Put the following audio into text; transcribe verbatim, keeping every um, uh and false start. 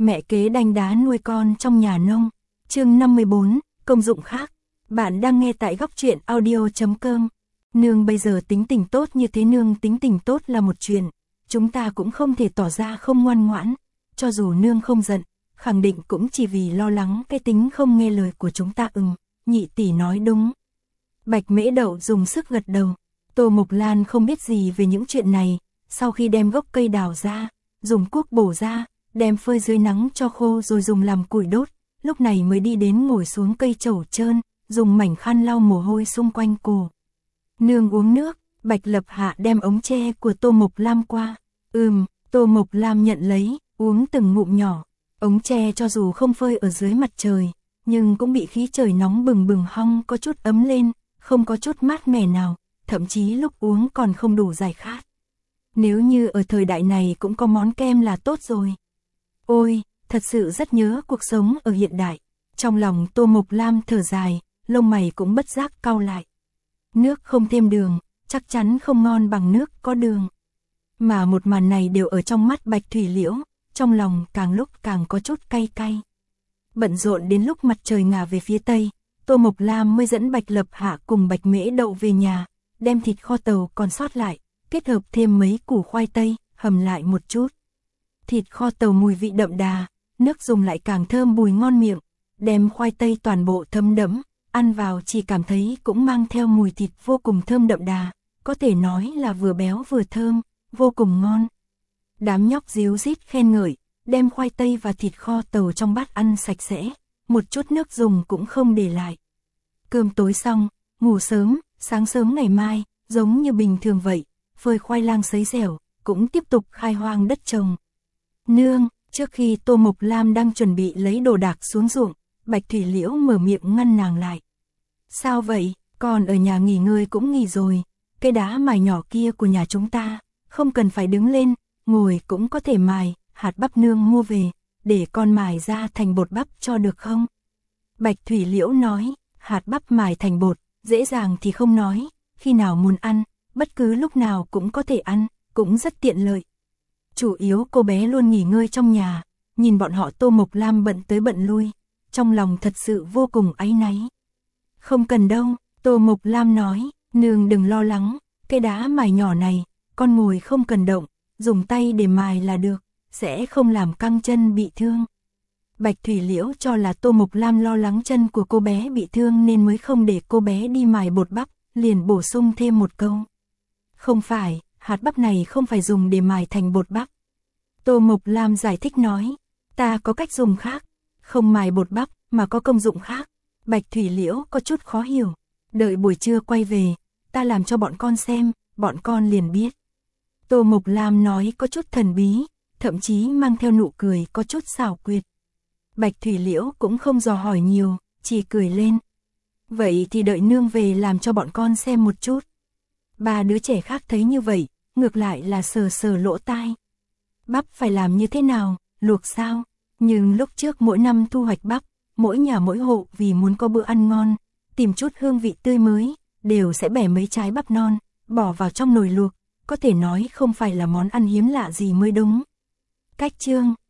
Mẹ kế đanh đá nuôi con trong nhà nông. Chương năm mươi bốn, công dụng khác. Bạn đang nghe tại góc truyện audio chấm com. Nương bây giờ tính tình tốt như thế, nương tính tình tốt là một chuyện, chúng ta cũng không thể tỏ ra không ngoan ngoãn. Cho dù nương không giận, khẳng định cũng chỉ vì lo lắng cái tính không nghe lời của chúng ta. Ừm, nhị tỷ nói đúng. Bạch Mễ Đậu dùng sức gật đầu. Tô Mộc Lan không biết gì về những chuyện này, sau khi đem gốc cây đào ra, dùng cuốc bổ ra, đem phơi dưới nắng cho khô rồi dùng làm củi đốt, lúc này mới đi đến ngồi xuống cây chầu trơn, dùng mảnh khăn lau mồ hôi xung quanh cổ. Nương uống nước. Bạch Lập Hạ đem ống tre của Tô Mộc Lam qua. Ừm, Tô Mộc Lam nhận lấy, uống từng ngụm nhỏ. Ống tre cho dù không phơi ở dưới mặt trời, nhưng cũng bị khí trời nóng bừng bừng hong có chút ấm lên, không có chút mát mẻ nào, thậm chí lúc uống còn không đủ giải khát. Nếu như ở thời đại này cũng có món kem là tốt rồi. Ôi, thật sự rất nhớ cuộc sống ở hiện đại. Trong lòng Tô Mộc Lam thở dài, lông mày cũng bất giác cau lại. Nước không thêm đường, chắc chắn không ngon bằng nước có đường. Mà một màn này đều ở trong mắt Bạch Thủy Liễu, trong lòng càng lúc càng có chút cay cay. Bận rộn đến lúc mặt trời ngả về phía tây, Tô Mộc Lam mới dẫn Bạch Lập Hạ cùng Bạch Mễ Đậu về nhà, đem thịt kho tàu còn sót lại, kết hợp thêm mấy củ khoai tây, hầm lại một chút. Thịt kho tàu mùi vị đậm đà, nước dùng lại càng thơm bùi ngon miệng, đem khoai tây toàn bộ thấm đẫm, ăn vào chỉ cảm thấy cũng mang theo mùi thịt vô cùng thơm đậm đà, có thể nói là vừa béo vừa thơm, vô cùng ngon. Đám nhóc díu dít khen ngợi, đem khoai tây và thịt kho tàu trong bát ăn sạch sẽ, một chút nước dùng cũng không để lại. Cơm tối xong, ngủ sớm, sáng sớm ngày mai, giống như bình thường vậy, phơi khoai lang sấy dẻo, cũng tiếp tục khai hoang đất trồng. Nương, trước khi Tô Mộc Lam đang chuẩn bị lấy đồ đạc xuống ruộng, Bạch Thủy Liễu mở miệng ngăn nàng lại. Sao vậy, con ở nhà nghỉ ngơi cũng nghỉ rồi, cái đá mài nhỏ kia của nhà chúng ta, không cần phải đứng lên, ngồi cũng có thể mài, hạt bắp nương mua về, để con mài ra thành bột bắp cho được không? Bạch Thủy Liễu nói, hạt bắp mài thành bột, dễ dàng thì không nói, khi nào muốn ăn, bất cứ lúc nào cũng có thể ăn, cũng rất tiện lợi. Chủ yếu cô bé luôn nghỉ ngơi trong nhà, nhìn bọn họ Tô Mộc Lam bận tới bận lui, trong lòng thật sự vô cùng áy náy. Không cần đâu, Tô Mộc Lam nói, nương đừng lo lắng, cái đá mài nhỏ này, con ngồi không cần động, dùng tay để mài là được, sẽ không làm căng chân bị thương. Bạch Thủy Liễu cho là Tô Mộc Lam lo lắng chân của cô bé bị thương nên mới không để cô bé đi mài bột bắp, liền bổ sung thêm một câu. Không phải, hạt bắp này không phải dùng để mài thành bột bắp. Tô Mộc Lam giải thích nói, ta có cách dùng khác, không mài bột bắp mà có công dụng khác. Bạch Thủy Liễu có chút khó hiểu, đợi buổi trưa quay về, ta làm cho bọn con xem, bọn con liền biết. Tô Mộc Lam nói có chút thần bí, thậm chí mang theo nụ cười có chút xảo quyệt. Bạch Thủy Liễu cũng không dò hỏi nhiều, chỉ cười lên. Vậy thì đợi nương về làm cho bọn con xem một chút. Ba đứa trẻ khác thấy như vậy, ngược lại là sờ sờ lỗ tai. Bắp phải làm như thế nào, luộc sao? Nhưng lúc trước mỗi năm thu hoạch bắp, mỗi nhà mỗi hộ vì muốn có bữa ăn ngon, tìm chút hương vị tươi mới, đều sẽ bẻ mấy trái bắp non, bỏ vào trong nồi luộc, có thể nói không phải là món ăn hiếm lạ gì mới đúng. Cách chương